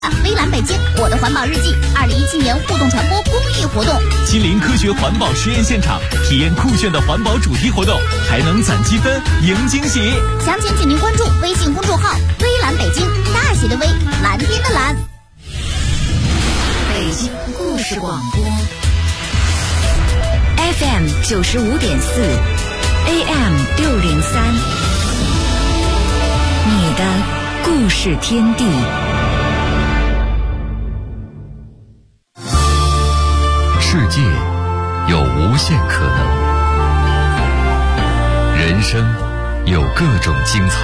微蓝北京我的环保日记2017年互动传播公益活动， 亲临科学环保实验现场，体验酷炫的环保主题活动，还能攒积分赢惊喜。 详情请您关注微信公众号微蓝北京，大写的微，蓝天的蓝。 北京故事广播 FM 95.4 AM 603，你的故事天地。 世界有无限可能，人生有各种精彩，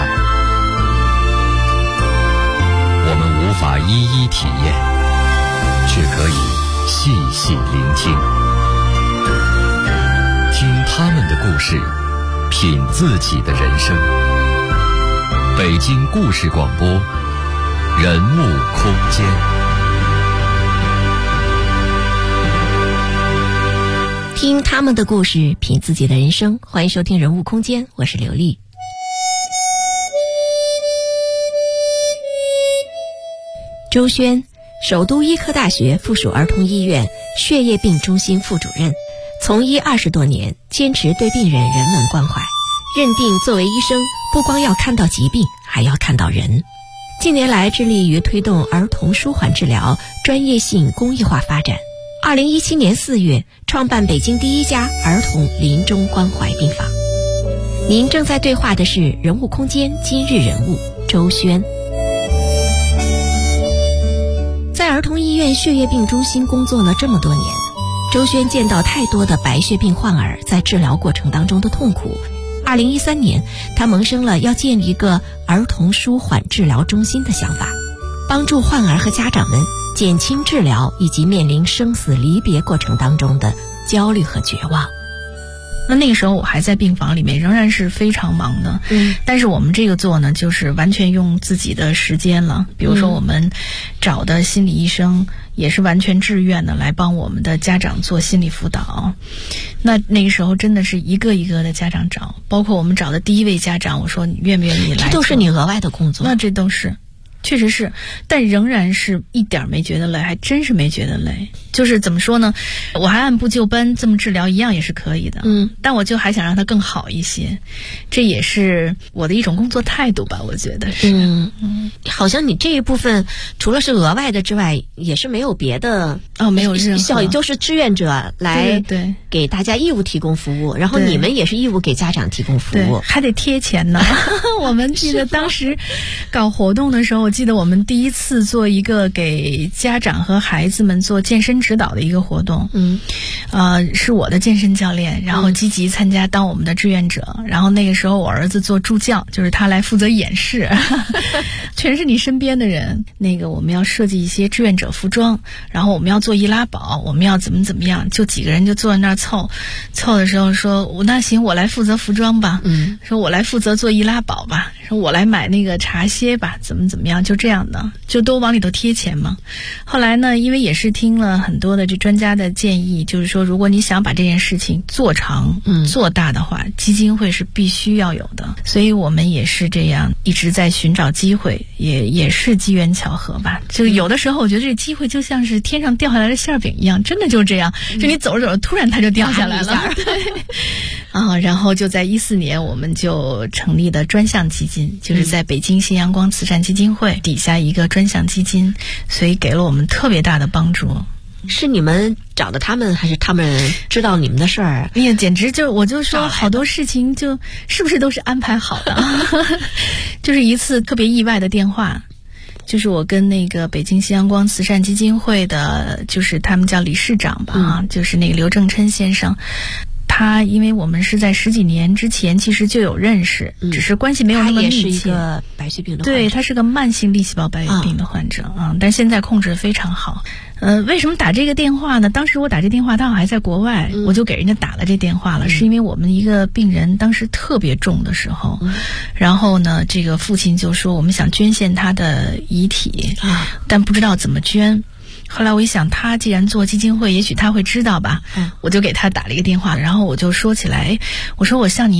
我们无法一一体验，却可以细细聆听，听他们的故事，品自己的人生。北京故事广播，人物空间。 听他们的故事，品自己的人生。欢迎收听人物空间，我是刘丽。周轩，首都医科大学附属儿童医院血液病中心副主任，从医20多年，坚持对病人人文关怀，认定作为医生不光要看到疾病，还要看到人。近年来致力于推动儿童舒缓治疗专业性公益化发展。2017年4月创办北京第一家儿童临终关怀病房。您正在对话的是人物空间今日人物周轩。在儿童医院血液病中心工作了这么多年，周轩见到太多的白血病患儿在治疗过程当中的痛苦。2013年，他萌生了要建立一个儿童舒缓治疗中心的想法，帮助患儿和家长们减轻治疗以及面临生死离别过程当中的焦虑和绝望。 那个时候我还在病房里面，仍然是非常忙的。但是我们这个做呢，就是完全用自己的时间了。比如说我们找的心理医生也是完全志愿的来帮我们的家长做心理辅导。那个时候真的是一个一个的家长找，包括我们找的第一位家长，我说你愿不愿意来？ 这都是你额外的工作。 那这都是。确实是，但仍然是一点没觉得累，还真是没觉得累。就是怎么说呢，我还按部就班这么治疗一样也是可以的。但我就还想让它更好一些，这也是我的一种工作态度吧，我觉得是。 好像你这一部分除了是额外的之外，也是没有别的没有任何， 就是志愿者来给大家义务提供服务，然后你们也是义务给家长提供服务， 还得贴钱呢。我们记得当时搞活动的时候，我记得我们第一次做一个给家长和孩子们做健身指导的一个活动。是我的健身教练，然后积极参加当我们的志愿者。然后那个时候我儿子做助教，就是他来负责演示，全是你身边的人。我们要设计一些志愿者服装，然后我们要做易拉宝，我们要怎么样，就几个人就坐在那儿凑的时候说，那行我来负责服装吧，说我来负责做易拉宝吧，说我来买那个茶歇吧，怎么样，就这样的，就都往里头贴钱嘛。后来呢，因为也是听了很多的这专家的建议，就是说如果你想把这件事情做长做大的话，基金会是必须要有的。所以我们也是这样一直在寻找机会，也是机缘巧合吧。就有的时候我觉得这个机会就像是天上掉下来的馅饼一样，真的就这样，就你走着走着突然它就掉下来了。对。然后就在14年我们就成立的专项基金，就是在北京新阳光慈善基金会底下一个专项基金，所以给了我们特别大的帮助。 是你们找的他们，还是他们知道你们的事儿？ 哎呀，简直我就说好多事情就是不是都是安排好的。就是一次特别意外的电话，就是我跟那个北京新阳光慈善基金会的，就是他们叫理事长吧，就是那个刘正琛先生。他因为我们是在10几年之前其实就有认识，只是关系没有那么密切。 他也是一个白血病的患者。 对，他是个慢性粒细胞白血病的患者但现在控制得非常好。为什么打这个电话呢？当时我打这电话，他好像还在国外，我就给人家打了这电话了，是因为我们一个病人当时特别重的时候，然后呢，这个父亲就说我们想捐献他的遗体，但不知道怎么捐。后来我一想，他既然做基金会，也许他会知道吧，我就给他打了一个电话，然后我就说起来，我说我向你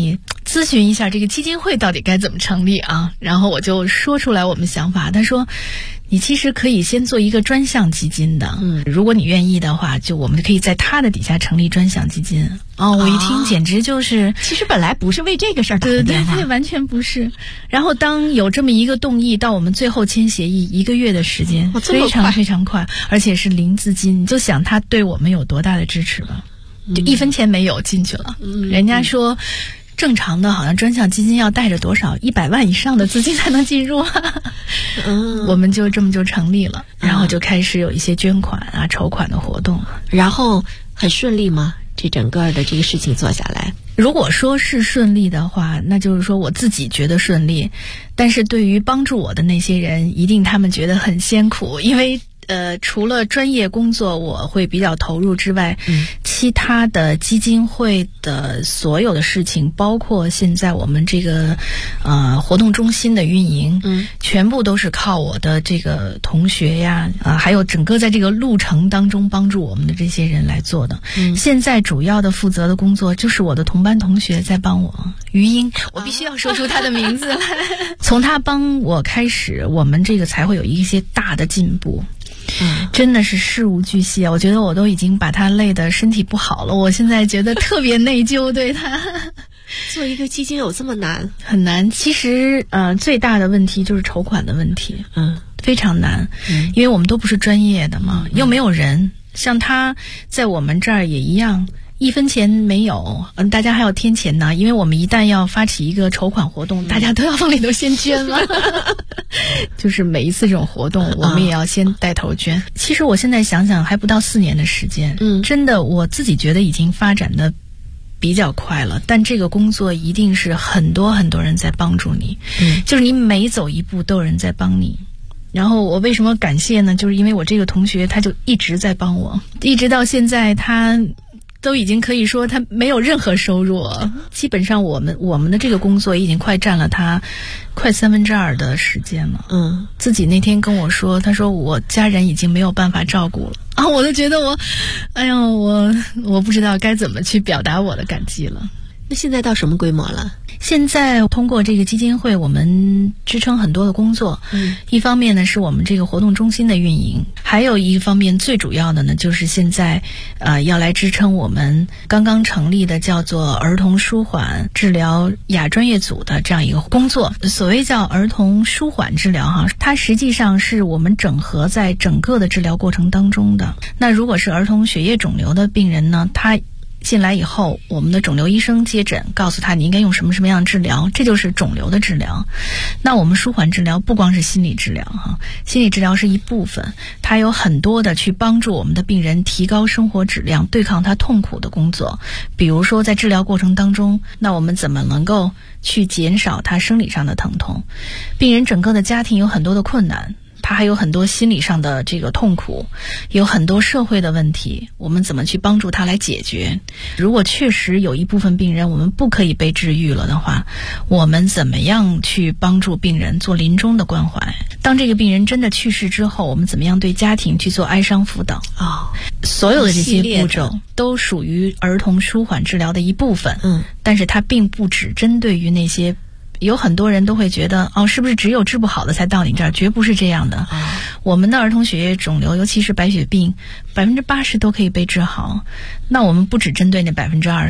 咨询一下这个基金会到底该怎么成立啊？然后我就说出来我们想法。他说，你其实可以先做一个专项基金的，如果你愿意的话，我们可以在他的底下成立专项基金。我一听简直就是， 其实本来不是为这个事儿打的电话， 对，完全不是。然后当有这么一个动议，到我们最后签协议1个月的时间，非常非常快，而且是零资金，你就想他对我们有多大的支持吧，就1分钱没有进去了。人家说。正常的好像专项基金要带着多少100万以上的资金才能进入我们就这么就成立了，然后就开始有一些捐款啊、筹款的活动。 然后很顺利吗？这整个的这个事情做下来， 如果说是顺利的话，那就是说我自己觉得顺利，但是对于帮助我的那些人，一定他们觉得很艰苦，因为除了专业工作我会比较投入之外，其他的基金会的所有的事情，包括现在我们这个活动中心的运营，全部都是靠我的这个同学呀，还有整个在这个路程当中帮助我们的这些人来做的。现在主要的负责的工作就是我的同班同学在帮我，于英，我必须要说出他的名字来。从他帮我开始，我们这个才会有一些大的进步。真的是事无巨细啊！我觉得我都已经把他累得身体不好了，我现在觉得特别内疚，对他。 做一个基金有这么难？ 很难。其实最大的问题就是筹款的问题，非常难，因为我们都不是专业的嘛，又没有人。像他在我们这儿也一样。1分钱没有，大家还要添钱呢，因为我们一旦要发起一个筹款活动，大家都要往里头先捐了。就是每一次这种活动，我们也要先带头捐。其实我现在想想，还不到4年的时间，真的我自己觉得已经发展的比较快了，但这个工作一定是很多很多人在帮助你，就是你每走一步都有人在帮你。然后我为什么感谢呢？就是因为我这个同学他就一直在帮我，一直到现在他都已经可以说他没有任何收入，基本上我们的这个工作已经快占了他快2/3的时间了。自己那天跟我说，他说我家人已经没有办法照顾了啊，我都觉得我不知道该怎么去表达我的感激了。 那现在到什么规模了？ 现在通过这个基金会，我们支撑很多的工作。一方面呢是我们这个活动中心的运营，还有一方面最主要的呢就是现在要来支撑我们刚刚成立的叫做儿童舒缓治疗亚专业组的这样一个工作。所谓叫儿童舒缓治疗它实际上是我们整合在整个的治疗过程当中的。那如果是儿童血液肿瘤的病人呢，他进来以后，我们的肿瘤医生接诊，告诉他你应该用什么什么样的治疗，这就是肿瘤的治疗。那我们舒缓治疗不光是心理治疗心理治疗是一部分，它有很多的去帮助我们的病人提高生活质量，对抗他痛苦的工作。比如说在治疗过程当中，那我们怎么能够去减少他生理上的疼痛？病人整个的家庭有很多的困难，他还有很多心理上的这个痛苦，有很多社会的问题，我们怎么去帮助他来解决？如果确实有一部分病人我们不可以被治愈了的话，我们怎么样去帮助病人做临终的关怀？当这个病人真的去世之后，我们怎么样对家庭去做哀伤辅导？所有的这些步骤都属于儿童舒缓治疗的一部分。但是它并不只针对于那些，有很多人都会觉得是不是只有治不好的才到你这儿？绝不是这样的。我们的儿童血液肿瘤，尤其是白血病，80%都可以被治好。那我们不只针对那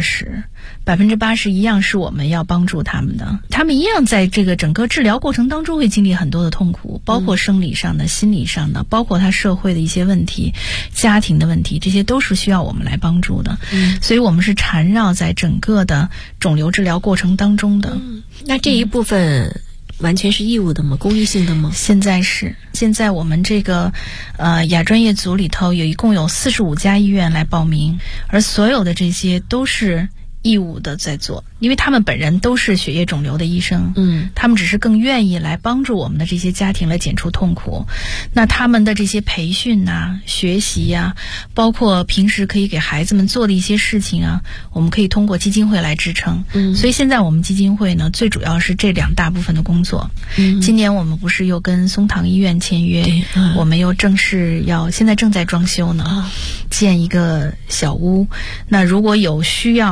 20%，80%一样是我们要帮助他们的。他们一样在这个整个治疗过程当中会经历很多的痛苦，包括生理上的、心理上的，包括他社会的一些问题、家庭的问题，这些都是需要我们来帮助的。所以我们是缠绕在整个的肿瘤治疗过程当中的。 那这一部分完全是义务的吗？公益性的吗？ 现在我们这个亚专业组里头一共有45家医院来报名，而所有的这些都是义务的在做，因为他们本人都是血液肿瘤的医生，他们只是更愿意来帮助我们的这些家庭来减除痛苦。那他们的这些培训学习包括平时可以给孩子们做的一些事情我们可以通过基金会来支撑。所以现在我们基金会呢，最主要是这2大部分的工作。今年我们不是又跟松堂医院签约，我们又现在正在装修呢，建一个小屋。那如果有需要，一定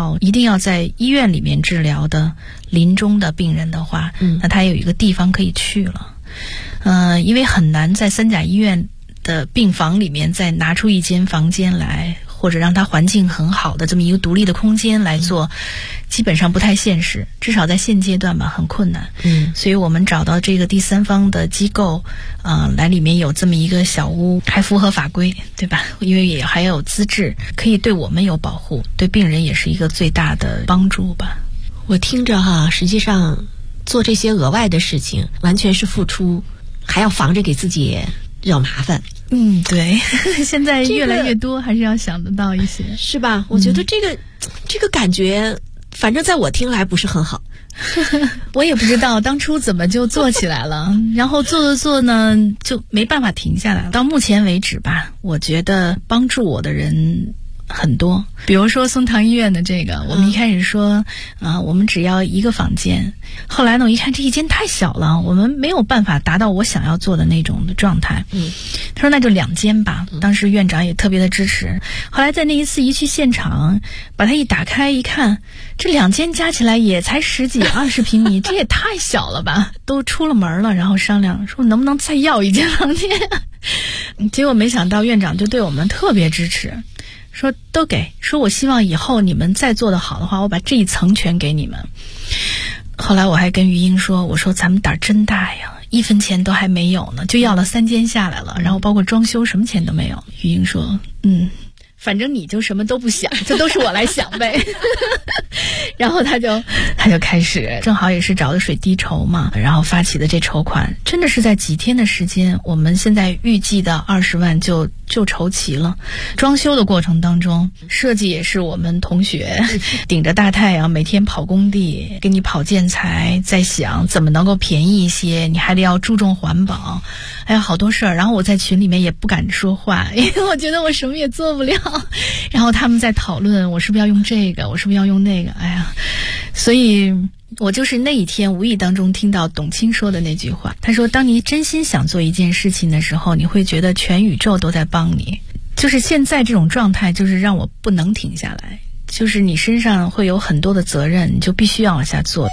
要在医院里面治疗的临终的病人的话，那他有一个地方可以去了。因为很难在三甲医院的病房里面再拿出一间房间来，或者让它环境很好的这么一个独立的空间来做，基本上不太现实，至少在现阶段吧，很困难。所以我们找到这个第三方的机构，来里面有这么一个小屋，还符合法规，对吧？因为也还有资质，可以对我们有保护，对病人也是一个最大的帮助吧。 我听着哈，实际上做这些额外的事情，完全是付出，还要防着给自己惹麻烦。 对，现在越来越多，还是要想得到一些，是吧？ 我觉得这个感觉，反正在我听来不是很好。 我也不知道当初怎么就做起来了，然后做呢，就没办法停下来。到目前为止吧，我觉得帮助我的人很多，比如说松堂医院的这个，我们一开始说我们只要一个房间，后来呢我一看这一间太小了，我们没有办法达到我想要做的那种的状态。他说那就2间吧，当时院长也特别的支持。后来在那一次一去现场，把它一打开一看，这2间加起来也才10几20平米，这也太小了吧。都出了门了，然后商量说能不能再要一间房间。结果没想到院长就对我们特别支持，说都给，说我希望以后你们再做得好的话，我把这一层全给你们。后来我还跟于英说，我说咱们胆真大呀，1分钱都还没有呢，就要了3间下来了，然后包括装修什么钱都没有。于英说反正你就什么都不想，这都是我来想呗。然后他就开始，正好也是找的水滴筹嘛，然后发起的这筹款，真的是在几天的时间，我们现在预计的20万就筹齐了。装修的过程当中，设计也是我们同学顶着大太阳每天跑工地，给你跑建材，在想怎么能够便宜一些，你还得要注重环保，还有好多事儿。然后我在群里面也不敢说话，因为我觉得我什么也做不了。然后他们在讨论我是不是要用这个，我是不是要用那个，所以我就是那一天无意当中听到董卿说的那句话，他说当你真心想做一件事情的时候，你会觉得全宇宙都在帮你。就是现在这种状态，就是让我不能停下来，就是你身上会有很多的责任，你就必须要往下做。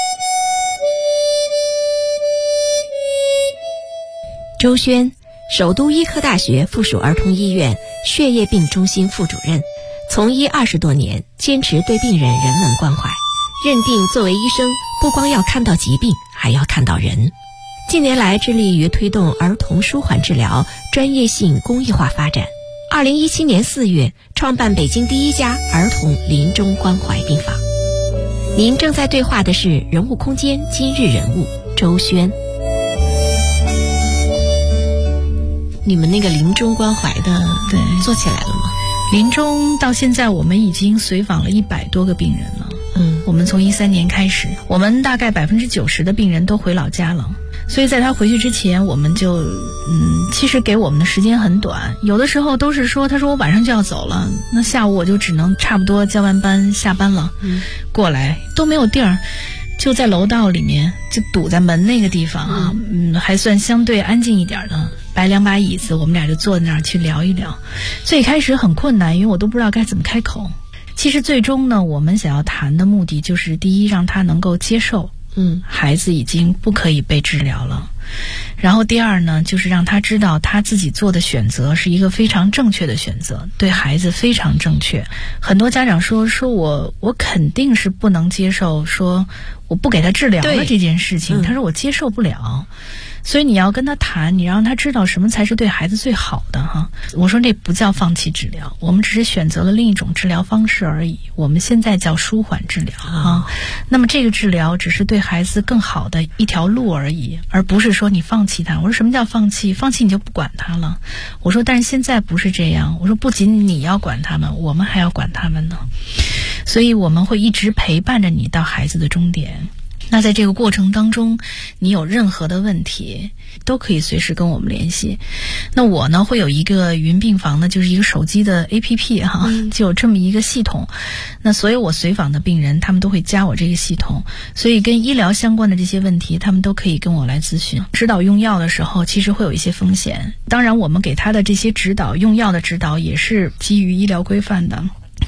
周轩，首都医科大学附属儿童医院血液病中心副主任，从医20多年，坚持对病人人文关怀，认定作为医生不光要看到疾病，还要看到人。近年来致力于推动儿童舒缓治疗专业性公益化发展。2017年4月创办北京第1家儿童临终关怀病房。您正在对话的是人物空间今日人物周轩。你们那个临终关怀的做起来了吗？ 临终到现在我们已经随访了100多个病人了。我们从13年开始，我们大概90%的病人都回老家了，所以在他回去之前，我们就其实给我们的时间很短，有的时候都是说，他说我晚上就要走了，那下午我就只能差不多交完班下班了，过来都没有地儿，就在楼道里面，就堵在门那个地方还算相对安静一点的，摆2把椅子，我们俩就坐在那儿去聊一聊。最开始很困难，因为我都不知道该怎么开口。其实最终呢，我们想要谈的目的就是第一，让他能够接受孩子已经不可以被治疗了，然后第二呢，就是让他知道他自己做的选择是一个非常正确的选择，对孩子非常正确。很多家长说我肯定是不能接受说我不给他治疗了这件事情，他说我接受不了。所以你要跟他谈，你让他知道什么才是对孩子最好的哈。我说这不叫放弃治疗，我们只是选择了另一种治疗方式而已，我们现在叫舒缓治疗那么这个治疗只是对孩子更好的一条路而已，而不是说你放弃他。我说什么叫放弃？放弃你就不管他了。我说但是现在不是这样，我说不仅你要管他们，我们还要管他们呢。所以我们会一直陪伴着你到孩子的终点。那在这个过程当中，你有任何的问题都可以随时跟我们联系。那我呢会有一个云病房呢，就是一个手机的 APP 就有这么一个系统。那所有我随访的病人他们都会加我这个系统，所以跟医疗相关的这些问题他们都可以跟我来咨询。指导用药的时候其实会有一些风险，当然我们给他的这些指导用药的指导也是基于医疗规范的，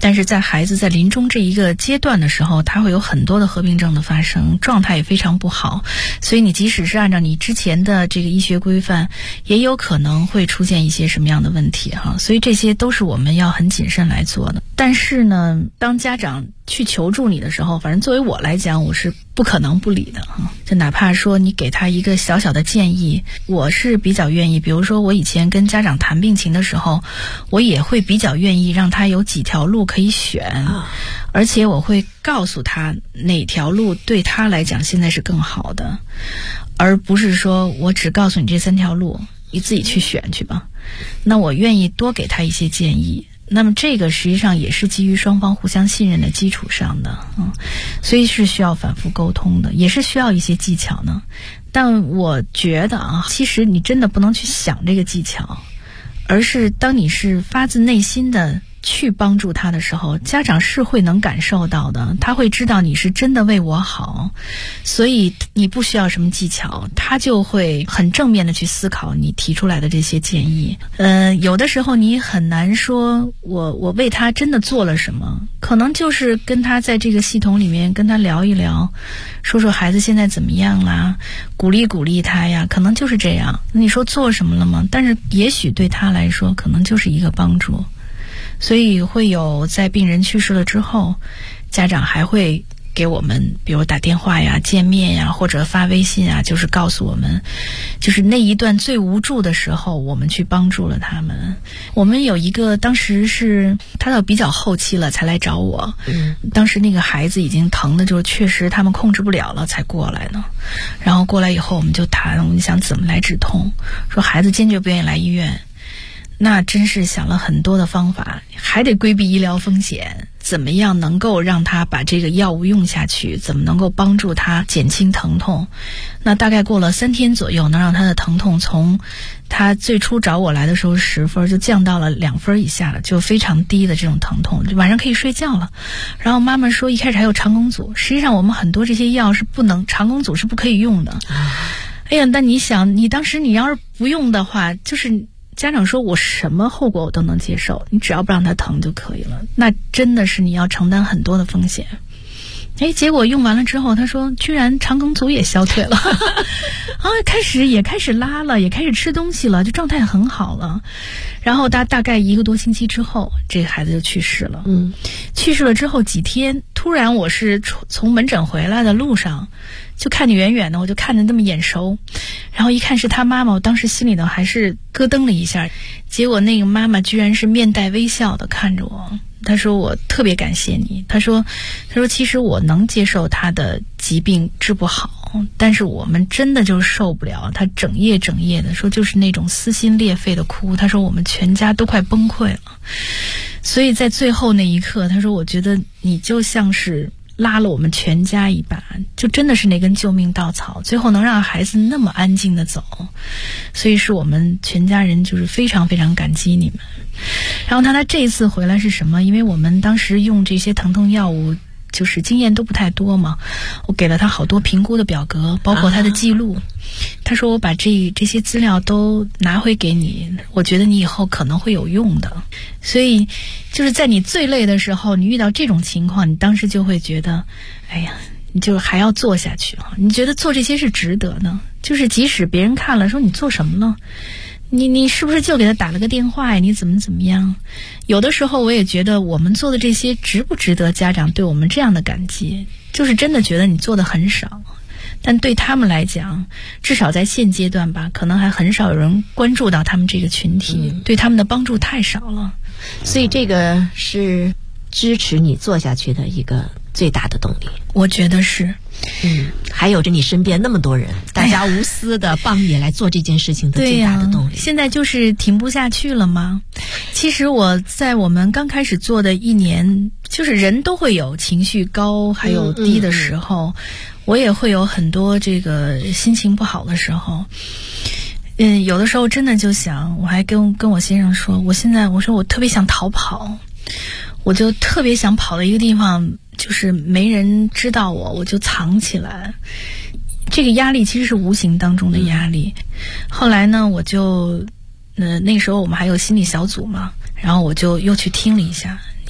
但是在孩子在临终这一个阶段的时候，他会有很多的合并症的发生，状态也非常不好，所以你即使是按照你之前的这个医学规范，也有可能会出现一些什么样的问题哈，所以这些都是我们要很谨慎来做的。但是呢，当家长去求助你的时候，反正作为我来讲，我是不可能不理的哈。就哪怕说你给他一个小小的建议，我是比较愿意。比如说我以前跟家长谈病情的时候，我也会比较愿意让他有几条路可以选，而且我会告诉他哪条路对他来讲现在是更好的，而不是说我只告诉你这3条路，你自己去选去吧。那我愿意多给他一些建议。那么这个实际上也是基于双方互相信任的基础上的，所以是需要反复沟通的，也是需要一些技巧呢。但我觉得其实你真的不能去想这个技巧，而是当你是发自内心的去帮助他的时候，家长是会能感受到的，他会知道你是真的为我好，所以你不需要什么技巧，他就会很正面的去思考你提出来的这些建议。有的时候你很难说我为他真的做了什么，可能就是跟他在这个系统里面跟他聊一聊，说说孩子现在怎么样啦，鼓励鼓励他呀，可能就是这样。你说做什么了吗？但是也许对他来说可能就是一个帮助。所以会有在病人去世了之后，家长还会给我们比如打电话呀、见面呀，或者发微信啊，就是告诉我们就是那一段最无助的时候我们去帮助了他们。我们有一个当时是他到比较后期了才来找我，当时那个孩子已经疼的就确实他们控制不了了才过来呢。然后过来以后我们就谈，我们想怎么来止痛，说孩子坚决不愿意来医院，那真是想了很多的方法，还得规避医疗风险，怎么样能够让他把这个药物用下去，怎么能够帮助他减轻疼痛。那大概过了3天左右，能让他的疼痛从他最初找我来的时候10分就降到了2分以下了，就非常低的这种疼痛，晚上可以睡觉了。然后妈妈说一开始还有肠梗阻，实际上我们很多这些药是不能，肠梗阻是不可以用的。哎呀，但你想你当时你要是不用的话，就是家长说我什么后果我都能接受，你只要不让他疼就可以了，那真的是你要承担很多的风险。结果用完了之后，他说居然肠梗阻也消退了开始拉了，也开始吃东西了，就状态很好了。然后大概1个多星期之后，这个孩子就去世了。去世了之后几天，突然我是从门诊回来的路上，就看你远远的，我就看着那么眼熟，然后一看是他妈妈，我当时心里头还是咯噔了一下。结果那个妈妈居然是面带微笑的看着我，他说我特别感谢你，他说其实我能接受他的疾病治不好，但是我们真的就受不了他整夜的说就是那种撕心裂肺的哭，他说我们全家都快崩溃了。所以在最后那一刻，他说我觉得你就像是拉了我们全家一把，就真的是那根救命稻草，最后能让孩子那么安静的走，所以是我们全家人就是非常非常感激你们。然后他这一次回来是什么？因为我们当时用这些疼痛药物就是经验都不太多嘛，我给了他好多评估的表格，包括他的记录。他说我把这些资料都拿回给你，我觉得你以后可能会有用的。所以就是在你最累的时候，你遇到这种情况，你当时就会觉得哎呀，你就还要做下去，你觉得做这些是值得的。就是即使别人看了说你做什么了，你是不是就给他打了个电话呀？你怎么样？有的时候我也觉得我们做的这些值不值得家长对我们这样的感激，就是真的觉得你做的很少，但对他们来讲，至少在现阶段吧，可能还很少有人关注到他们这个群体，对他们的帮助太少了。 所以这个是支持你做下去的一个最大的动力， 我觉得是。 还有着你身边那么多人，大家无私的帮你来做这件事情的最大的动力。 现在就是停不下去了吗？其实我在我们刚开始做的1年，就是人都会有情绪高还有低的时候，我也会有很多这个心情不好的时候。有的时候真的就想，我还跟我先生说，我说我特别想逃跑，我就特别想跑到一个地方，就是没人知道我就藏起来。这个压力其实是无形当中的压力。后来呢，我就那时候我们还有心理小组嘛，然后我就又去听了一下，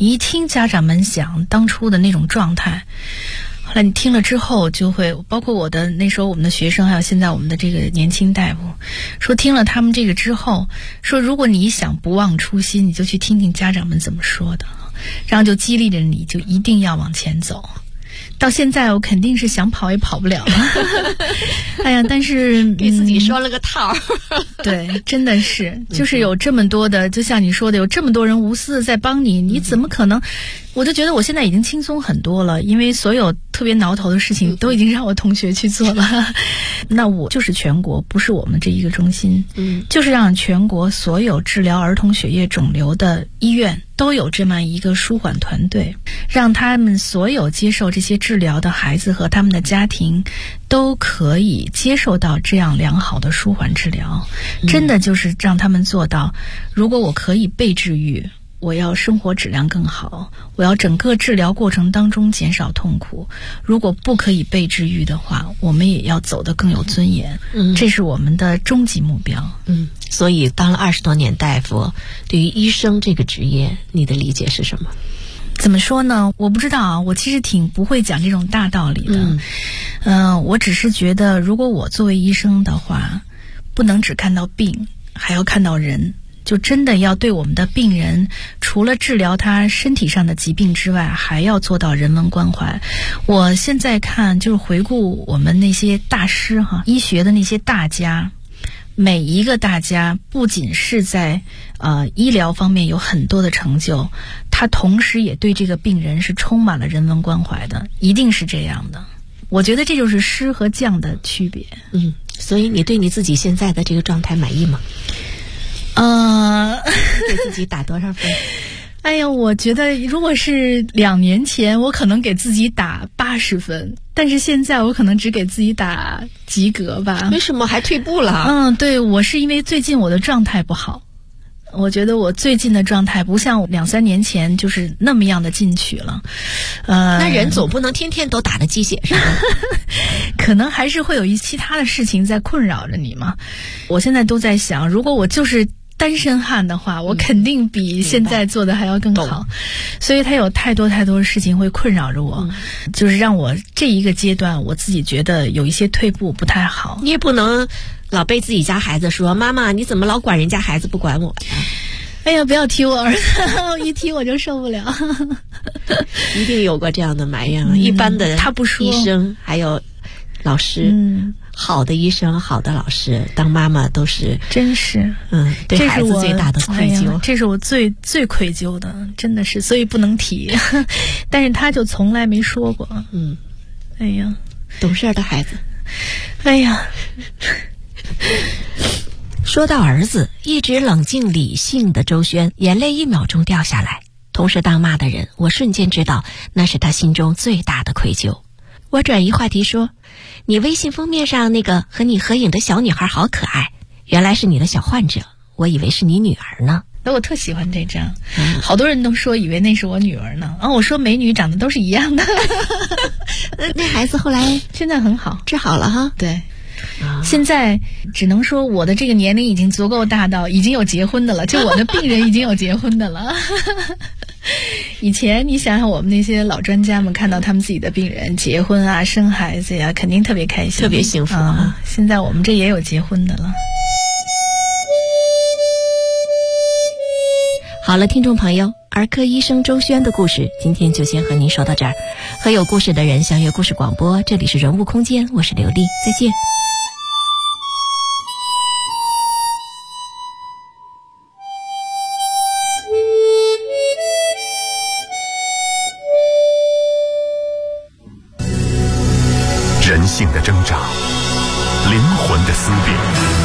你一听家长们讲当初的那种状态，后来你听了之后就会，包括我的那时候我们的学生，还有现在我们的这个年轻大夫，说听了他们这个之后，说如果你想不忘初心，你就去听听家长们怎么说的，然后就激励着你就一定要往前走。到现在我肯定是想跑也跑不了了哎呀，但是给自己说了个套对，真的是就是有这么多的，就像你说的，有这么多人无私的在帮你，你怎么可能，我就觉得我现在已经轻松很多了，因为所有特别挠头的事情都已经让我同学去做了那我就是全国，不是我们这一个中心，就是让全国所有治疗儿童血液肿瘤的医院都有这么一个舒缓团队，让他们所有接受这些治疗的孩子和他们的家庭都可以接受到这样良好的舒缓治疗，真的就是让他们做到，如果我可以被治愈，我要生活质量更好，我要整个治疗过程当中减少痛苦，如果不可以被治愈的话，我们也要走得更有尊严，这是我们的终极目标。 所以当了20多年大夫，对于医生这个职业，你的理解是什么？ 怎么说呢？我不知道啊，我其实挺不会讲这种大道理的。我只是觉得，如果我作为医生的话，不能只看到病，还要看到人。就真的要对我们的病人，除了治疗他身体上的疾病之外，还要做到人文关怀。我现在看，就是回顾我们那些大师医学的那些大家，每一个大家不仅是在医疗方面有很多的成就，他同时也对这个病人是充满了人文关怀的，一定是这样的。我觉得这就是师和将的区别。 所以你对你自己现在的这个状态满意吗？给自己打多少分？ 哎呀，我觉得如果是2年前，我可能给自己打80分，但是现在我可能只给自己打及格吧。 为什么还退步了？ 对，我是因为最近我的状态不好。我觉得我最近的状态不像2-3年前就是那么样的进取了。 那人总不能天天都打在鸡血上可能还是会有其他的事情在困扰着你嘛。我现在都在想，如果我就是单身汉的话，我肯定比现在做的还要更好。所以他有太多太多的事情会困扰着我，就是让我这一个阶段我自己觉得有一些退步不太好。 你也不能老被自己家孩子说，妈妈你怎么老管人家孩子不管我呀？ 哎呀，不要提我儿子一提我就受不了一定有过这样的埋怨一般的他不说， 医生还有老师，好的医生好的老师当妈妈都是真是对孩子最大的愧疚。 这是我最愧疚的，真的是，所以不能提但是他就从来没说过。哎呀， 懂事的孩子。 哎呀说到儿子，一直冷静理性的周轩眼泪1秒钟掉下来，同时当妈的人，我瞬间知道那是他心中最大的愧疚。我转移话题说，你微信封面上那个和你合影的小女孩好可爱，原来是你的小患者，我以为是你女儿呢。 我特喜欢这张，好多人都说以为那是我女儿呢。我说美女长得都是一样的那孩子后来现在很好， 治好了哈。 对，现在只能说我的这个年龄已经足够大到已经有结婚的了，就我的病人已经有结婚的了以前你想想我们那些老专家们看到他们自己的病人结婚啊生孩子呀，肯定特别开心， 特别幸福现在我们这也有结婚的了。 好了，听众朋友，儿科医生周轩的故事今天就先和您说到这儿。和有故事的人相约故事广播，这里是人物空间，我是刘丽，再见。 人性的挣扎，灵魂的思辨，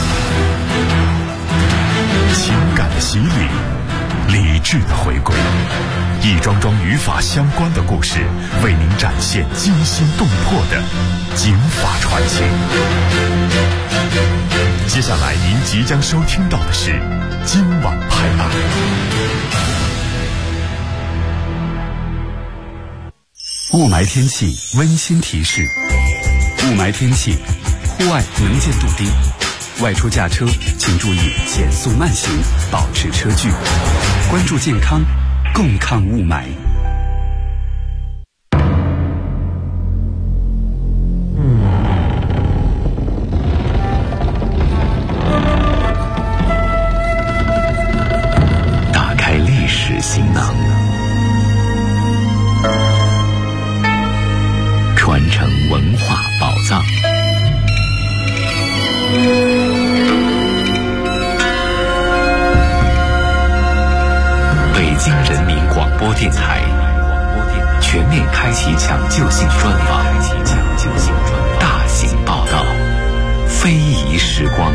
情感的洗礼，理智的回归，一桩桩与法相关的故事，为您展现惊心动魄的警法传奇。接下来您即将收听到的是今晚拍案。雾霾天气温馨提示：雾霾天气，户外能见度低，外出驾车请注意减速慢行，保持车距，关注健康， 共抗雾霾。 打开历史行囊，传承文化宝藏。北京人民广播电台全面开启抢救性专访，大型报道，非遗时光。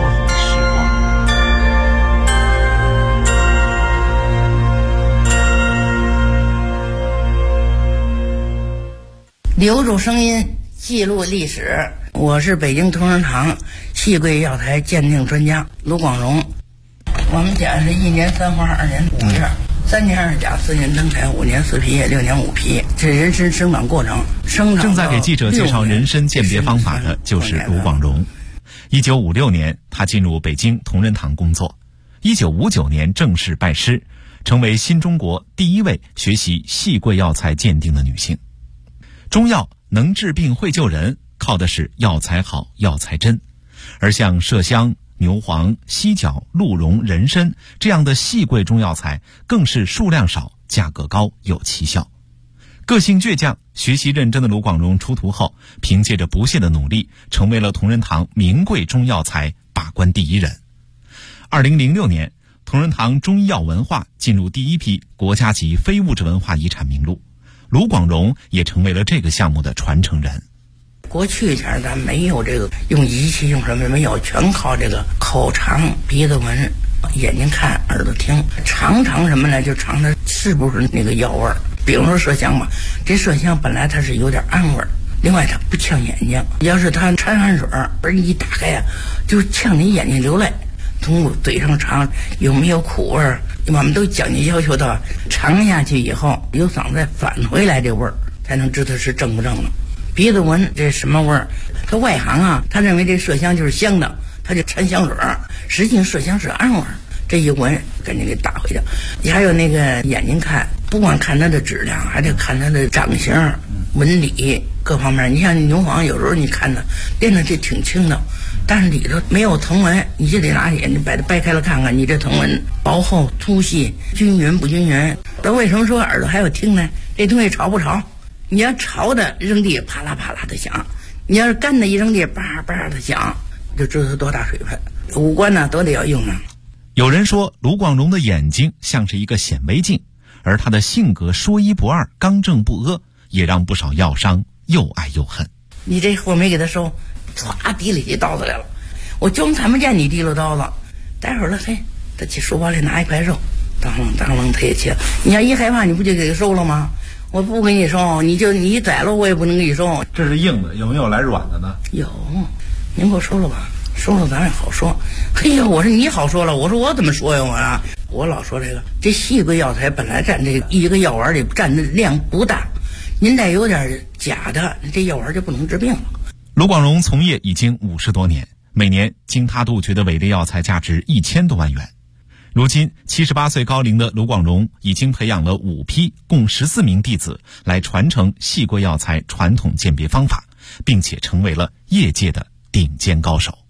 留住声音，记录历史。我是北京同仁堂细桂药材鉴定专家卢广荣。我们家是1年3花2年5叶，3年2甲4年灯台5年4皮叶6年5皮，这人参生长过程。 正在给记者介绍人参鉴别方法的就是卢广荣。1956年，他进入北京同仁堂工作。1959年正式拜师，成为新中国第一位学习细桂药材鉴定的女性。中药能治病会救人，靠的是药材好药材真，而像麝香、牛黄、犀角、鹿茸、人参这样的细桂中药材更是数量少、价格高、有奇效。个性倔强、学习认真的卢广荣出徒后，凭借着不懈的努力，成为了同仁堂名贵中药材把关第一人。2006年，同仁堂中医药文化进入第一批国家级非物质文化遗产名录，卢广荣也成为了这个项目的传承人。 过去前咱没有这个用仪器用什么没有，全靠这个口尝、鼻子闻、眼睛看、耳朵听，尝什么呢？就尝它是不是那个药味儿。比如说麝香吧，这麝香本来它是有点暗味儿，另外它不呛眼睛，要是它掺汗水儿一打开呀，就呛你眼睛流泪。从嘴上尝有没有苦味儿，我们都讲究要求到尝下去以后由嗓子返回来这味儿，才能知道是正不正了。鼻子闻这什么味儿？他外行啊，他认为这麝香就是香的，他就掺香水儿，实际麝香是暗味儿。这一闻赶紧给打回去。你还有那个眼睛看，不光看它的质量，还得看它的长形、纹理各方面。你像牛黄，有时候你看它练的这挺轻的，但是里头没有藤纹，你就得拿眼睛把它掰开了看看，你这藤纹薄厚、粗细、均匀不均匀。那为什么说耳朵还要听呢？这东西潮不潮？你要潮的扔地啪啦啪啦的响，你要是干的一扔地叭叭的响，就知道它多大水分。五官呢都得要用啊。 有人说卢广荣的眼睛像是一个显微镜，而他的性格说一不二、刚正不阿，也让不少药商又爱又恨。 你这货没给他收，唰提了起刀子来了，我就看不见你提了刀子。待会儿了，嘿，他去书包里拿一块肉，当啷当啷他也切。你要一害怕，你不就给他收了吗？我不给你收，你宰了我也不能给你收。 这是硬的，有没有来软的呢？ 有，您给我收了吧，收了咱也好说。嘿呀，我说你好说了，我说我怎么说呀我老说这细桂药材本来占这一个药丸里占的量不大，您再有点假的，这药丸就不能治病了。 卢广荣从业已经50多年，每年经他杜绝的伪劣药材价值1000多万元。如今78岁高龄的卢广荣已经培养了5批共14名弟子来传承细桂药材传统鉴别方法，并且成为了业界的顶尖高手。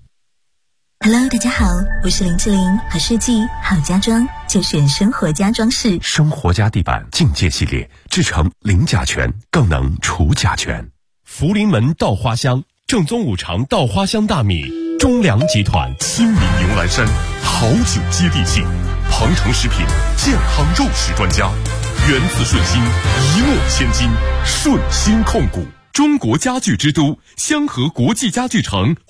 Hello， 大家好，我是林志玲。好设计、好家装，就选生活家装饰。 生活家地板境界系列，制成零甲醛，更能除甲醛。福临门稻花香，正宗5常稻花香大米。中粮集团亲民牛栏山，好酒接地气。鹏程食品健康肉食专家，源自顺心，一诺千金，顺心控股。中国家具之都，香河国际家具城。